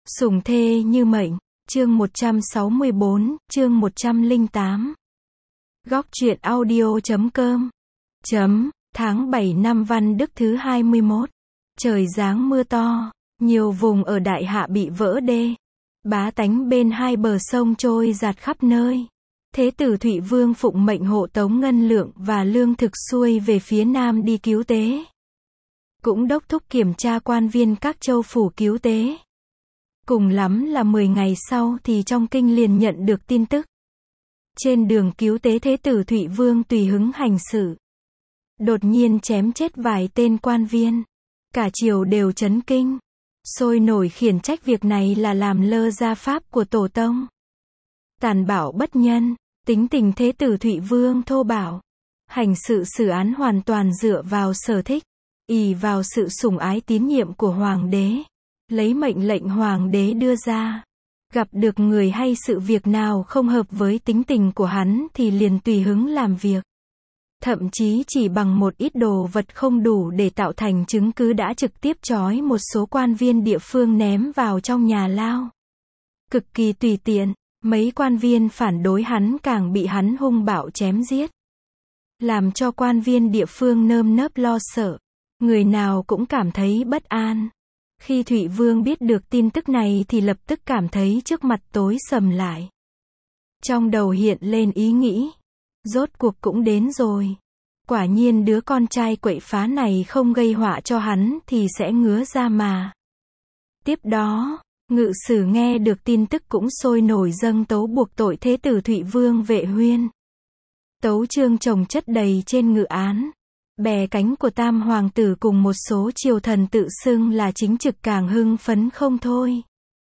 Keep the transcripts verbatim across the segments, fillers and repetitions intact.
Sủng thê như mệnh, chương một trăm sáu mươi bốn, chương một trăm lẻ tám. Góc truyện audio chấm com. Chấm, tháng bảy năm Văn Đức thứ hai mươi mốt. Trời giáng mưa to, nhiều vùng ở Đại Hạ bị vỡ đê. Bá tánh bên hai bờ sông trôi dạt khắp nơi. Thế tử Thụy Vương phụng mệnh hộ tống ngân lượng và lương thực xuôi về phía nam đi cứu tế. Cũng đốc thúc kiểm tra quan viên các châu phủ cứu tế. Cùng lắm là mười ngày sau thì trong kinh liền nhận được tin tức. Trên đường cứu tế thế tử Thụy Vương tùy hứng hành sự. Đột nhiên chém chết vài tên quan viên. Cả triều đều chấn kinh. Sôi nổi khiển trách việc này là làm lơ gia pháp của tổ tông. Tàn bạo bất nhân, tính tình thế tử Thụy Vương thô bạo. Hành sự xử án hoàn toàn dựa vào sở thích, ỷ vào sự sủng ái tín nhiệm của hoàng đế. Lấy mệnh lệnh hoàng đế đưa ra. Gặp được người hay sự việc nào không hợp với tính tình của hắn thì liền tùy hứng làm việc. Thậm chí chỉ bằng một ít đồ vật không đủ để tạo thành chứng cứ đã trực tiếp trói một số quan viên địa phương ném vào trong nhà lao. Cực kỳ tùy tiện, mấy quan viên phản đối hắn càng bị hắn hung bạo chém giết. Làm cho quan viên địa phương nơm nớp lo sợ. Người nào cũng cảm thấy bất an. Khi Thụy Vương biết được tin tức này thì lập tức cảm thấy trước mặt tối sầm lại. Trong đầu hiện lên ý nghĩ. Rốt cuộc cũng đến rồi. Quả nhiên đứa con trai quậy phá này không gây họa cho hắn thì sẽ ngứa ra mà. Tiếp đó, ngự sử nghe được tin tức cũng sôi nổi dâng tấu buộc tội thế tử Thụy Vương Vệ Huyên. Tấu chương chồng chất đầy trên ngự án. Bè cánh của tam hoàng tử cùng một số triều thần tự xưng là chính trực càng hưng phấn không thôi.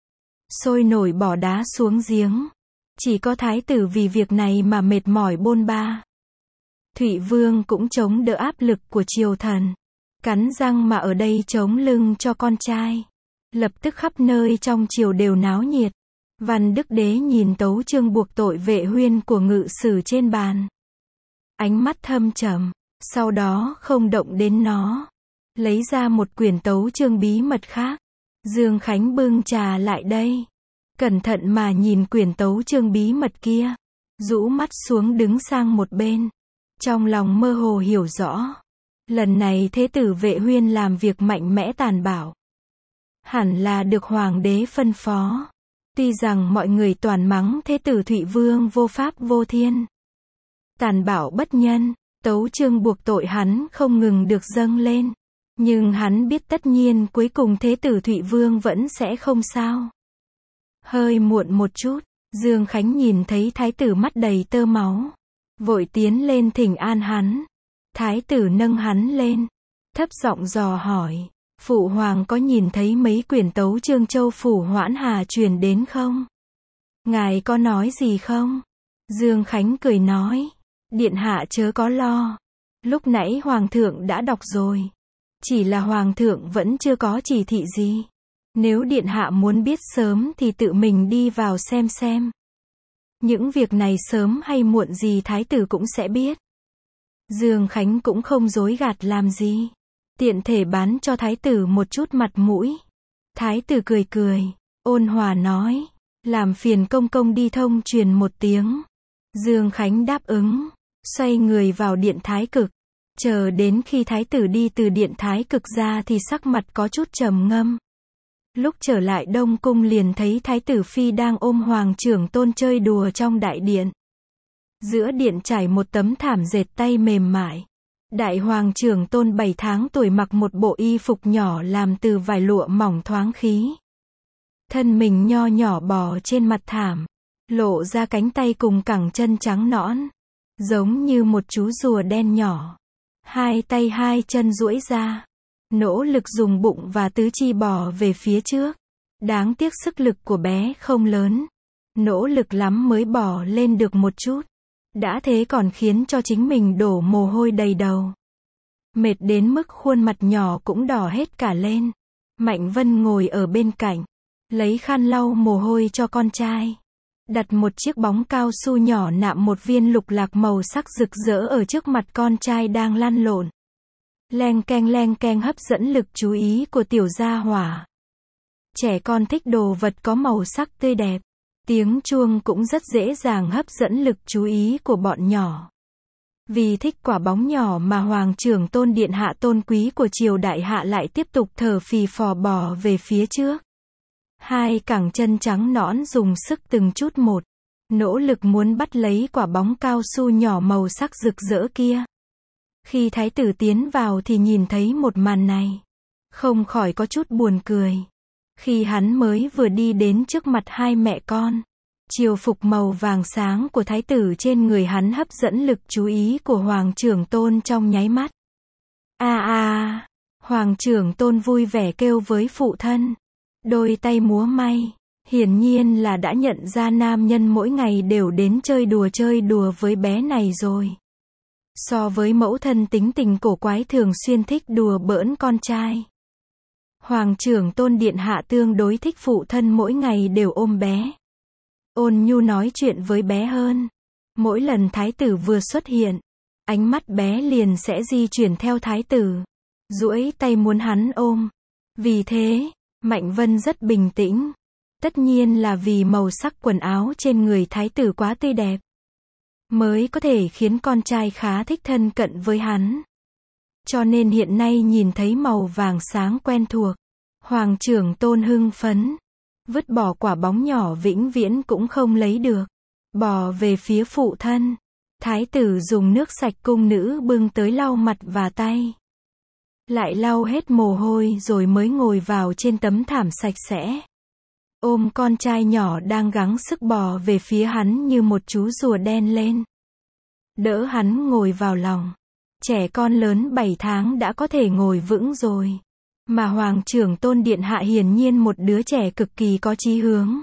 Sôi nổi bỏ đá xuống giếng. Chỉ có thái tử vì việc này mà mệt mỏi bôn ba. Thụy Vương cũng chống đỡ áp lực của triều thần. Cắn răng mà ở đây chống lưng cho con trai. Lập tức khắp nơi trong triều đều náo nhiệt. Văn Đức Đế nhìn tấu chương buộc tội Vệ Huyên của ngự sử trên bàn. Ánh mắt thâm trầm. Sau đó không động đến nó. Lấy ra một quyển tấu chương bí mật khác. Dương Khánh bưng trà lại đây. Cẩn thận mà nhìn quyển tấu chương bí mật kia. Rũ mắt xuống đứng sang một bên. Trong lòng mơ hồ hiểu rõ. Lần này thế tử Vệ Huyên làm việc mạnh mẽ tàn bạo. Hẳn là được hoàng đế phân phó. Tuy rằng mọi người toàn mắng thế tử Thụy Vương vô pháp vô thiên. Tàn bạo bất nhân. Tấu chương buộc tội hắn không ngừng được dâng lên. Nhưng hắn biết tất nhiên cuối cùng thế tử Thụy Vương vẫn sẽ không sao. Hơi muộn một chút, Dương Khánh nhìn thấy thái tử mắt đầy tơ máu. Vội tiến lên thỉnh an hắn. Thái tử nâng hắn lên. Thấp giọng dò hỏi. Phụ hoàng có nhìn thấy mấy quyển tấu chương châu phủ Hoãn Hà truyền đến không? Ngài có nói gì không? Dương Khánh cười nói. Điện hạ chớ có lo. Lúc nãy hoàng thượng đã đọc rồi. Chỉ là hoàng thượng vẫn chưa có chỉ thị gì. Nếu điện hạ muốn biết sớm thì tự mình đi vào xem xem. Những việc này sớm hay muộn gì thái tử cũng sẽ biết. Dương Khánh cũng không dối gạt làm gì. Tiện thể bán cho thái tử một chút mặt mũi. Thái tử cười cười, ôn hòa nói. Làm phiền công công đi thông truyền một tiếng. Dương Khánh đáp ứng. Xoay người vào điện thái cực. Chờ đến khi thái tử đi từ điện thái cực ra thì sắc mặt có chút trầm ngâm. Lúc trở lại Đông Cung liền thấy thái tử phi đang ôm hoàng trưởng tôn chơi đùa trong đại điện. Giữa điện trải một tấm thảm dệt tay mềm mại. Đại hoàng trưởng tôn bảy tháng tuổi mặc một bộ y phục nhỏ làm từ vải lụa mỏng thoáng khí. Thân mình nho nhỏ bò trên mặt thảm. Lộ ra cánh tay cùng cẳng chân trắng nõn. Giống như một chú rùa đen nhỏ. Hai tay hai chân duỗi ra. Nỗ lực dùng bụng và tứ chi bò về phía trước. Đáng tiếc sức lực của bé không lớn. Nỗ lực lắm mới bò lên được một chút. Đã thế còn khiến cho chính mình đổ mồ hôi đầy đầu. Mệt đến mức khuôn mặt nhỏ cũng đỏ hết cả lên. Mạnh Vân ngồi ở bên cạnh. Lấy khăn lau mồ hôi cho con trai. Đặt một chiếc bóng cao su nhỏ nạm một viên lục lạc màu sắc rực rỡ ở trước mặt con trai đang lăn lộn. Leng keng leng keng hấp dẫn lực chú ý của tiểu gia hỏa. Trẻ con thích đồ vật có màu sắc tươi đẹp. Tiếng chuông cũng rất dễ dàng hấp dẫn lực chú ý của bọn nhỏ. Vì thích quả bóng nhỏ mà Hoàng trưởng tôn điện hạ tôn quý của triều đại hạ lại tiếp tục thở phì phò bò về phía trước. Hai cẳng chân trắng nõn dùng sức từng chút một, nỗ lực muốn bắt lấy quả bóng cao su nhỏ màu sắc rực rỡ kia. Khi thái tử tiến vào thì nhìn thấy một màn này, không khỏi có chút buồn cười. Khi hắn mới vừa đi đến trước mặt hai mẹ con, triều phục màu vàng sáng của thái tử trên người hắn hấp dẫn lực chú ý của Hoàng trưởng tôn trong nháy mắt. A a, Hoàng trưởng tôn vui vẻ kêu với phụ thân, đôi tay múa may, hiển nhiên là đã nhận ra nam nhân mỗi ngày đều đến chơi đùa chơi đùa với bé này rồi. So với mẫu thân tính tình cổ quái thường xuyên thích đùa bỡn con trai, Hoàng trưởng tôn điện hạ tương đối thích phụ thân mỗi ngày đều ôm bé, ôn nhu nói chuyện với bé hơn. Mỗi lần thái tử vừa xuất hiện, ánh mắt bé liền sẽ di chuyển theo thái tử, duỗi tay muốn hắn ôm. Vì thế, Mạnh Vân rất bình tĩnh. Tất nhiên là vì màu sắc quần áo trên người thái tử quá tươi đẹp, mới có thể khiến con trai khá thích thân cận với hắn. Cho nên hiện nay nhìn thấy màu vàng sáng quen thuộc, Hoàng trưởng tôn hưng phấn, vứt bỏ quả bóng nhỏ vĩnh viễn cũng không lấy được, bò về phía phụ thân. Thái tử dùng nước sạch cung nữ bưng tới lau mặt và tay, lại lau hết mồ hôi rồi mới ngồi vào trên tấm thảm sạch sẽ, ôm con trai nhỏ đang gắng sức bò về phía hắn như một chú rùa đen lên, đỡ hắn ngồi vào lòng. Trẻ con lớn bảy tháng đã có thể ngồi vững rồi, mà Hoàng trưởng tôn điện hạ hiển nhiên một đứa trẻ cực kỳ có chí hướng.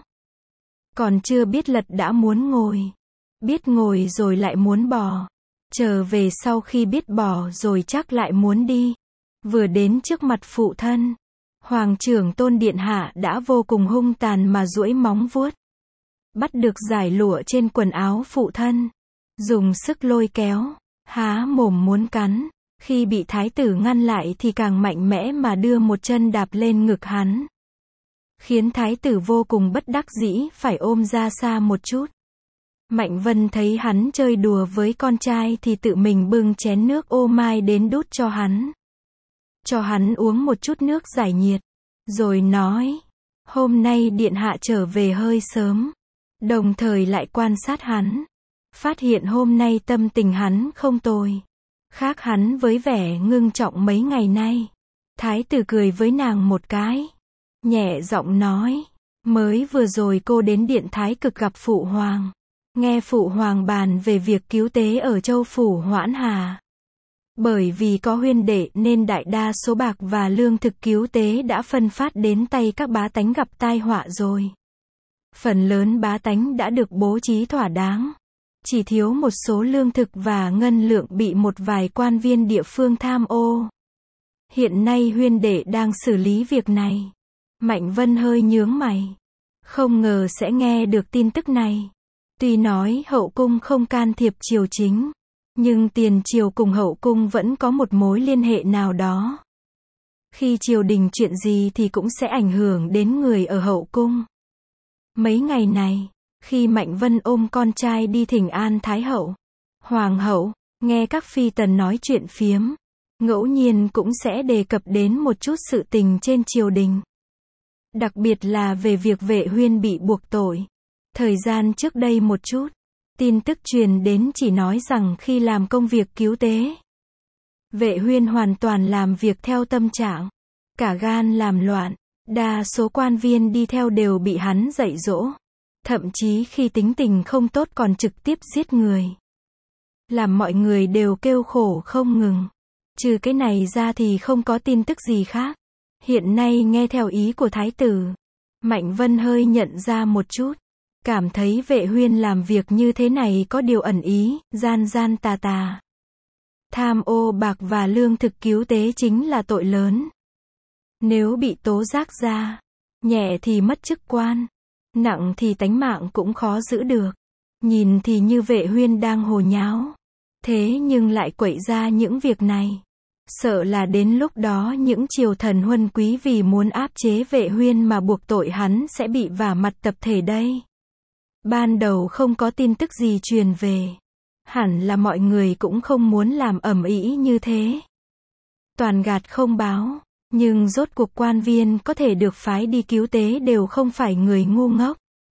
Còn chưa biết lật đã muốn ngồi, biết ngồi rồi lại muốn bò, trở về sau khi biết bò rồi chắc lại muốn đi. Vừa đến trước mặt phụ thân, Hoàng trưởng tôn điện hạ đã vô cùng hung tàn mà duỗi móng vuốt, bắt được dải lụa trên quần áo phụ thân, dùng sức lôi kéo, há mồm muốn cắn. Khi bị thái tử ngăn lại thì càng mạnh mẽ mà đưa một chân đạp lên ngực hắn, khiến thái tử vô cùng bất đắc dĩ phải ôm ra xa một chút. Mạnh Vân thấy hắn chơi đùa với con trai thì tự mình bưng chén nước ô mai đến đút cho hắn, cho hắn uống một chút nước giải nhiệt, rồi nói, hôm nay điện hạ trở về hơi sớm, đồng thời lại quan sát hắn, phát hiện hôm nay tâm tình hắn không tồi, khác hắn với vẻ ngưng trọng mấy ngày nay. Thái tử cười với nàng một cái, nhẹ giọng nói, mới vừa rồi cô đến điện thái cực gặp phụ hoàng, nghe phụ hoàng bàn về việc cứu tế ở châu phủ Hoãn Hà. Bởi vì có huyên đệ nên đại đa số bạc và lương thực cứu tế đã phân phát đến tay các bá tánh gặp tai họa rồi. Phần lớn bá tánh đã được bố trí thỏa đáng, chỉ thiếu một số lương thực và ngân lượng bị một vài quan viên địa phương tham ô. Hiện nay huyên đệ đang xử lý việc này. Mạnh Vân hơi nhướng mày, không ngờ sẽ nghe được tin tức này. Tuy nói hậu cung không can thiệp triều chính, nhưng tiền triều cùng hậu cung vẫn có một mối liên hệ nào đó. Khi triều đình chuyện gì thì cũng sẽ ảnh hưởng đến người ở hậu cung. Mấy ngày này, khi Mạnh Vân ôm con trai đi thỉnh an Thái hậu, Hoàng hậu, nghe các phi tần nói chuyện phiếm, ngẫu nhiên cũng sẽ đề cập đến một chút sự tình trên triều đình. Đặc biệt là về việc Vệ Huyên bị buộc tội. Thời gian trước đây một chút, tin tức truyền đến chỉ nói rằng khi làm công việc cứu tế, Vệ Huyên hoàn toàn làm việc theo tâm trạng, cả gan làm loạn, đa số quan viên đi theo đều bị hắn dạy dỗ, thậm chí khi tính tình không tốt còn trực tiếp giết người, làm mọi người đều kêu khổ không ngừng. Trừ cái này ra thì không có tin tức gì khác. Hiện nay nghe theo ý của thái tử, Mạnh Vân hơi nhận ra một chút, cảm thấy Vệ Huyên làm việc như thế này có điều ẩn ý, gian gian tà tà. Tham ô bạc và lương thực cứu tế chính là tội lớn. Nếu bị tố giác ra, nhẹ thì mất chức quan, nặng thì tánh mạng cũng khó giữ được. Nhìn thì như Vệ Huyên đang hồ nháo, thế nhưng lại quậy ra những việc này. Sợ là đến lúc đó những triều thần huân quý vì muốn áp chế Vệ Huyên mà buộc tội hắn sẽ bị vả mặt tập thể đây. Ban đầu không có tin tức gì truyền về. Hẳn là mọi người cũng không muốn làm ầm ĩ như thế. Toàn gạt không báo. Nhưng rốt cuộc quan viên có thể được phái đi cứu tế đều không phải người ngu ngốc.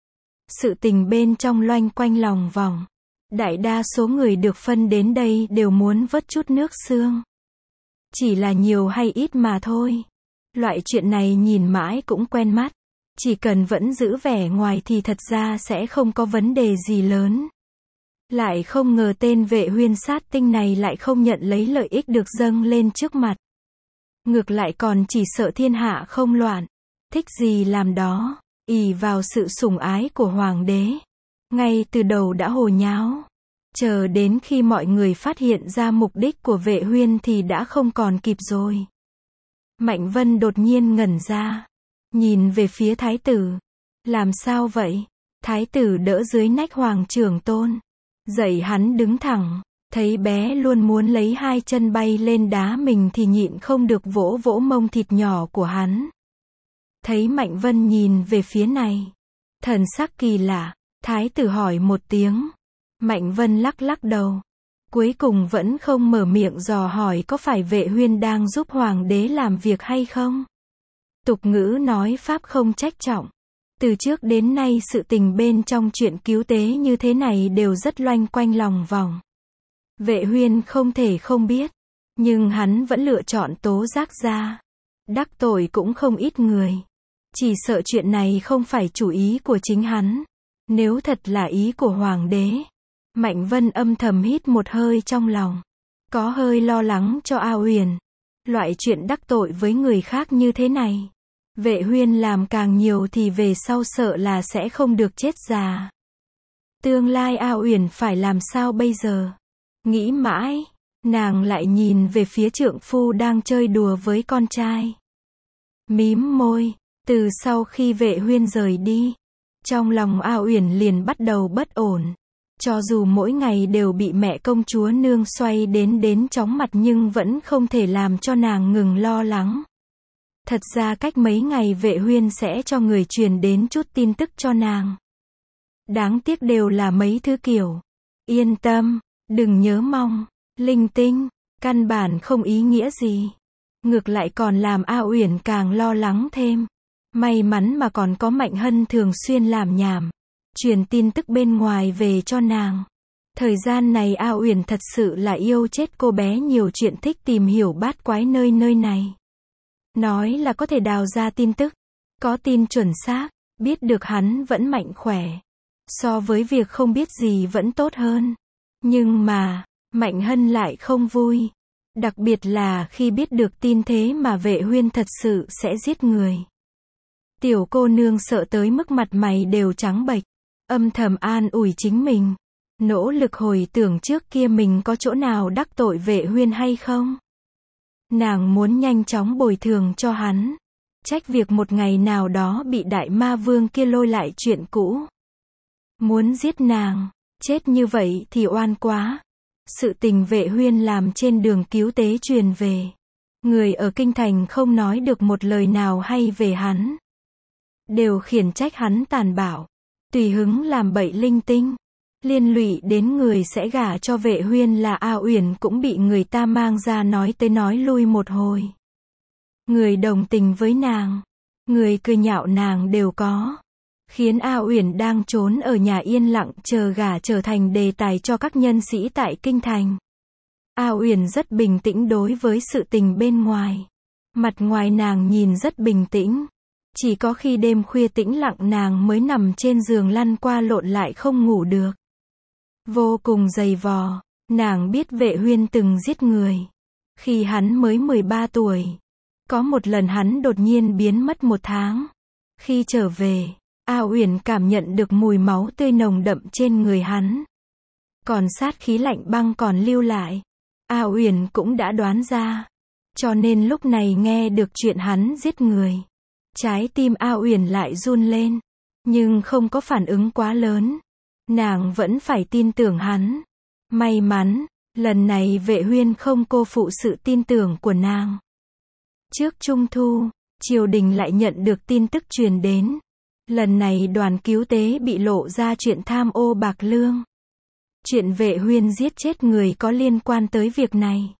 Sự tình bên trong loanh quanh lòng vòng. Đại đa số người được phân đến đây đều muốn vớt chút nước xương. Chỉ là nhiều hay ít mà thôi. Loại chuyện này nhìn mãi cũng quen mắt. Chỉ cần vẫn giữ vẻ ngoài thì thật ra sẽ không có vấn đề gì lớn. Lại không ngờ tên Vệ Huyên sát tinh này lại không nhận lấy lợi ích được dâng lên trước mặt. Ngược lại còn chỉ sợ thiên hạ không loạn. Thích gì làm đó. Ỷ vào sự sủng ái của hoàng đế. Ngay từ đầu đã hồ nháo. Chờ đến khi mọi người phát hiện ra mục đích của Vệ Huyên thì đã không còn kịp rồi. Mạnh Vân đột nhiên ngẩn ra. Nhìn về phía thái tử. Làm sao vậy? Thái tử đỡ dưới nách hoàng trưởng tôn. Dậy hắn đứng thẳng. Thấy bé luôn muốn lấy hai chân bay lên đá mình thì nhịn không được vỗ vỗ mông thịt nhỏ của hắn. Thấy Mạnh Vân nhìn về phía này. Thần sắc kỳ lạ. Thái tử hỏi một tiếng. Mạnh Vân lắc lắc đầu. Cuối cùng vẫn không mở miệng dò hỏi có phải Vệ Huyên đang giúp hoàng đế làm việc hay không. Tục ngữ nói pháp không trách trọng. Từ trước đến nay sự tình bên trong chuyện cứu tế như thế này đều rất loanh quanh lòng vòng. Vệ Huyên không thể không biết. Nhưng hắn vẫn lựa chọn tố giác ra. Đắc tội cũng không ít người. Chỉ sợ chuyện này không phải chủ ý của chính hắn. Nếu thật là ý của hoàng đế. Mạnh Vân âm thầm hít một hơi trong lòng. Có hơi lo lắng cho A Uyển. Loại chuyện đắc tội với người khác như thế này. Vệ Huyên làm càng nhiều thì về sau sợ là sẽ không được chết già. Tương lai A Uyển phải làm sao bây giờ? Nghĩ mãi, nàng lại nhìn về phía trượng phu đang chơi đùa với con trai. Mím môi, từ sau khi Vệ Huyên rời đi, trong lòng A Uyển liền bắt đầu bất ổn. Cho dù mỗi ngày đều bị mẹ công chúa nương xoay đến đến chóng mặt nhưng vẫn không thể làm cho nàng ngừng lo lắng. Thật ra cách mấy ngày Vệ Huyên sẽ cho người truyền đến chút tin tức cho nàng. Đáng tiếc đều là mấy thứ kiểu. Yên tâm, đừng nhớ mong, linh tinh, căn bản không ý nghĩa gì. Ngược lại còn làm A Uyển càng lo lắng thêm. May mắn mà còn có Mạnh Hân thường xuyên làm nhảm. Truyền tin tức bên ngoài về cho nàng. Thời gian này A Uyển thật sự là yêu chết cô bé nhiều chuyện thích tìm hiểu bát quái nơi nơi này. Nói là có thể đào ra tin tức. Có tin chuẩn xác, biết được hắn vẫn mạnh khỏe. So với việc không biết gì vẫn tốt hơn. Nhưng mà, Mạnh Hân lại không vui. Đặc biệt là khi biết được tin thế mà Vệ Huyên thật sự sẽ giết người. Tiểu cô nương sợ tới mức mặt mày đều trắng bệch. Âm thầm an ủi chính mình. Nỗ lực hồi tưởng trước kia mình có chỗ nào đắc tội Vệ Huyên hay không. Nàng muốn nhanh chóng bồi thường cho hắn. Trách việc một ngày nào đó bị đại ma vương kia lôi lại chuyện cũ. Muốn giết nàng. Chết như vậy thì oan quá. Sự tình Vệ Huyên làm trên đường cứu tế truyền về. Người ở kinh thành không nói được một lời nào hay về hắn. Đều khiển trách hắn tàn bạo. Tùy hứng làm bậy linh tinh. Liên lụy đến người sẽ gả cho Vệ Huyên là A Uyển cũng bị người ta mang ra nói tới nói lui một hồi. Người đồng tình với nàng. Người cười nhạo nàng đều có. Khiến A Uyển đang trốn ở nhà yên lặng chờ gả trở thành đề tài cho các nhân sĩ tại kinh thành. A Uyển rất bình tĩnh đối với sự tình bên ngoài. Mặt ngoài nàng nhìn rất bình tĩnh. Chỉ có khi đêm khuya tĩnh lặng nàng mới nằm trên giường lăn qua lộn lại không ngủ được. Vô cùng dày vò, nàng biết Vệ Huyên từng giết người. Khi hắn mới mười ba tuổi. Có một lần hắn đột nhiên biến mất một tháng. Khi trở về, A Uyển cảm nhận được mùi máu tươi nồng đậm trên người hắn. Còn sát khí lạnh băng còn lưu lại. A Uyển cũng đã đoán ra. Cho nên lúc này nghe được chuyện hắn giết người. Trái tim A Uyển lại run lên. Nhưng không có phản ứng quá lớn. Nàng vẫn phải tin tưởng hắn. May mắn Lần này Vệ Huyên không cô phụ sự tin tưởng của nàng. Trước Trung Thu, triều đình lại nhận được tin tức truyền đến. Lần này đoàn cứu tế bị lộ ra chuyện tham ô bạc lương. Chuyện Vệ Huyên giết chết người có liên quan tới việc này.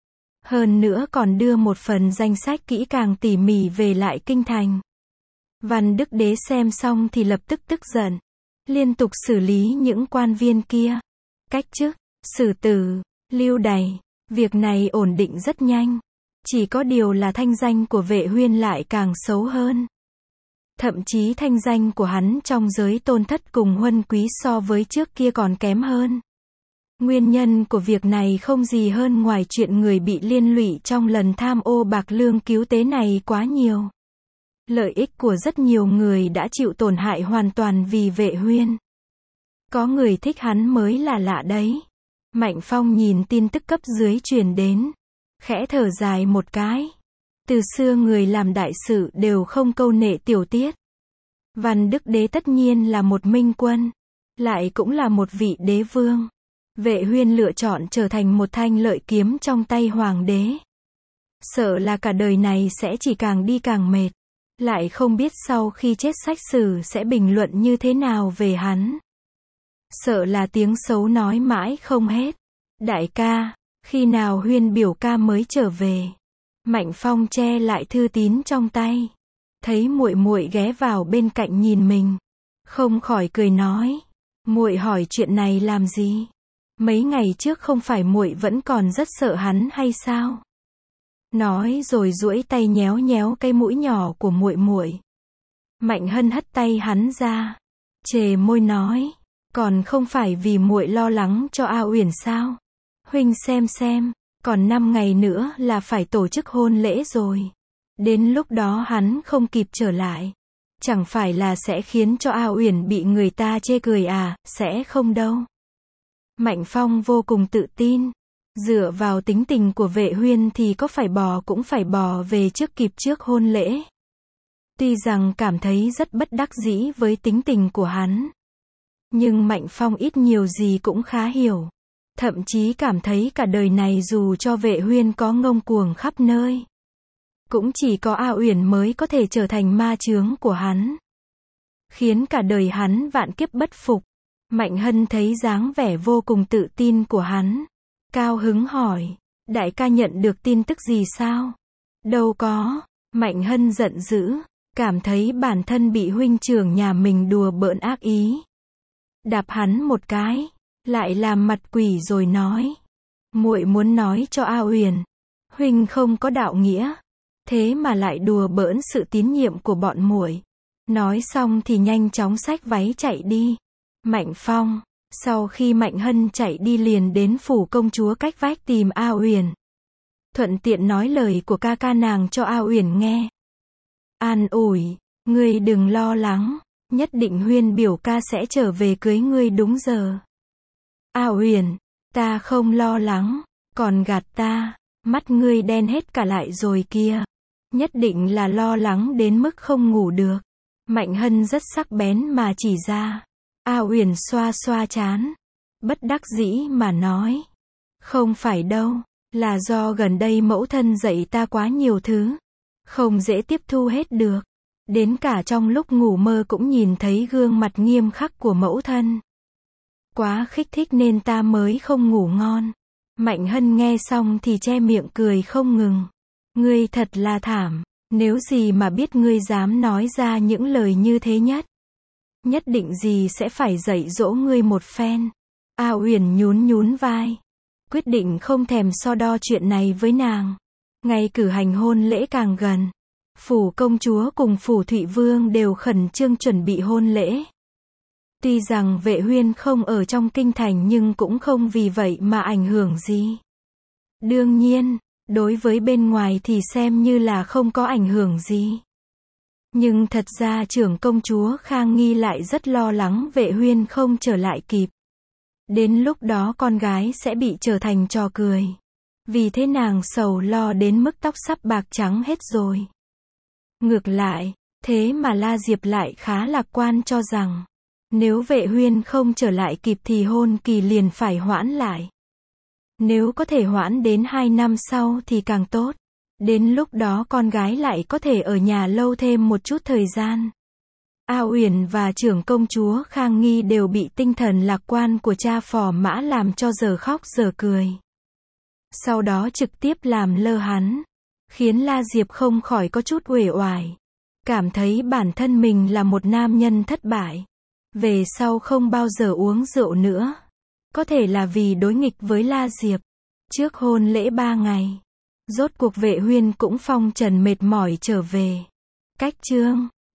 Hơn nữa còn đưa một phần danh sách kỹ càng tỉ mỉ về lại kinh thành. Văn Đức Đế xem xong thì lập tức tức giận. Liên tục xử lý những quan viên kia. Cách chức, xử tử, lưu đày. Việc này ổn định rất nhanh. Chỉ có điều là thanh danh của Vệ Huyên lại càng xấu hơn. Thậm chí thanh danh của hắn trong giới tôn thất cùng huân quý so với trước kia còn kém hơn. Nguyên nhân của việc này không gì hơn ngoài chuyện người bị liên lụy trong lần tham ô bạc lương cứu tế này quá nhiều. Lợi ích của rất nhiều người đã chịu tổn hại hoàn toàn vì Vệ Huyên. Có người thích hắn mới là lạ đấy. Mạnh Phong nhìn tin tức cấp dưới truyền đến. Khẽ thở dài một cái. Từ xưa người làm đại sự đều không câu nệ tiểu tiết. Văn Đức Đế tất nhiên là một minh quân. Lại cũng là một vị đế vương. Vệ Huyên lựa chọn trở thành một thanh lợi kiếm trong tay hoàng đế. Sợ là cả đời này sẽ chỉ càng đi càng mệt. Lại không biết sau khi chết sách sử sẽ bình luận như thế nào về hắn. Sợ là tiếng xấu nói mãi không hết. Đại ca, khi nào Huyên biểu ca mới trở về? Mạnh Phong che lại thư tín trong tay. Thấy muội muội ghé vào bên cạnh nhìn mình. Không khỏi cười nói. Muội hỏi chuyện này làm gì? Mấy ngày trước không phải muội vẫn còn rất sợ hắn hay sao? Nói rồi duỗi tay nhéo nhéo cái mũi nhỏ của muội muội. Mạnh Hân hất tay hắn ra. Chề môi nói. Còn không phải vì muội lo lắng cho A Uyển sao? Huynh xem xem. Còn năm ngày nữa là phải tổ chức hôn lễ rồi. Đến lúc đó hắn không kịp trở lại. Chẳng phải là sẽ khiến cho A Uyển bị người ta chê cười à? Sẽ không đâu. Mạnh Phong vô cùng tự tin. Dựa vào tính tình của Vệ Huyên thì có phải bò cũng phải bò về trước kịp trước hôn lễ. Tuy rằng cảm thấy rất bất đắc dĩ với tính tình của hắn. Nhưng Mạnh Phong ít nhiều gì cũng khá hiểu. Thậm chí cảm thấy cả đời này dù cho Vệ Huyên có ngông cuồng khắp nơi. Cũng chỉ có A Uyển mới có thể trở thành ma chướng của hắn. Khiến cả đời hắn vạn kiếp bất phục. Mạnh Hân thấy dáng vẻ vô cùng tự tin của hắn. Cao hứng hỏi. Đại ca nhận được tin tức gì sao? Đâu có. Mạnh Hân giận dữ. Cảm thấy bản thân bị huynh trưởng nhà mình đùa bỡn ác ý. Đạp hắn một cái. Lại làm mặt quỷ rồi nói. Muội muốn nói cho A Uyển. Huynh không có đạo nghĩa. Thế mà lại đùa bỡn sự tín nhiệm của bọn muội. Nói xong thì nhanh chóng xách váy chạy đi. Mạnh Phong. Sau khi Mạnh Hân chạy đi liền đến phủ công chúa cách vách tìm A Uyển. Thuận tiện nói lời của ca ca nàng cho A Uyển nghe. An ủi. Ngươi đừng lo lắng. Nhất định Huyên biểu ca sẽ trở về cưới ngươi đúng giờ. A Uyển. Ta không lo lắng. Còn gạt ta. Mắt ngươi đen hết cả lại rồi kia. Nhất định là lo lắng đến mức không ngủ được. Mạnh Hân rất sắc bén mà chỉ ra. A Uyển xoa xoa trán. Bất đắc dĩ mà nói. Không phải đâu. Là do gần đây mẫu thân dạy ta quá nhiều thứ. Không dễ tiếp thu hết được. Đến cả trong lúc ngủ mơ cũng nhìn thấy gương mặt nghiêm khắc của mẫu thân. Quá kích thích nên ta mới không ngủ ngon. Mạnh Hân nghe xong thì che miệng cười không ngừng. Ngươi thật là thảm. Nếu gì mà biết ngươi dám nói ra những lời như thế nhất. Nhất định gì sẽ phải dạy dỗ ngươi một phen. A Uyển nhún nhún vai. Quyết định không thèm so đo chuyện này với nàng. Ngày cử hành hôn lễ càng gần. Phủ công chúa cùng phủ Thụy Vương đều khẩn trương chuẩn bị hôn lễ. Tuy rằng Vệ Huyên không ở trong kinh thành nhưng cũng không vì vậy mà ảnh hưởng gì. Đương nhiên, đối với bên ngoài thì xem như là không có ảnh hưởng gì. Nhưng thật ra trưởng công chúa Khang Nghi lại rất lo lắng Vệ Huyên không trở lại kịp. Đến lúc đó con gái sẽ bị trở thành trò cười. Vì thế nàng sầu lo đến mức tóc sắp bạc trắng hết rồi. Ngược lại, thế mà La Diệp lại khá lạc quan cho rằng, nếu Vệ Huyên không trở lại kịp thì hôn kỳ liền phải hoãn lại. Nếu có thể hoãn đến hai năm sau thì càng tốt. Đến lúc đó con gái lại có thể ở nhà lâu thêm một chút thời gian. A Uyển và trưởng công chúa Khang Nghi đều bị tinh thần lạc quan của cha Phò Mã làm cho giờ khóc giờ cười. Sau đó trực tiếp làm lơ hắn, khiến La Diệp không khỏi có chút uể oải. Cảm thấy bản thân mình là một nam nhân thất bại. Về sau không bao giờ uống rượu nữa. Có thể là vì đối nghịch với La Diệp. Trước hôn lễ ba ngày, rốt cuộc Vệ Huyên cũng phong trần mệt mỏi trở về. Cách chương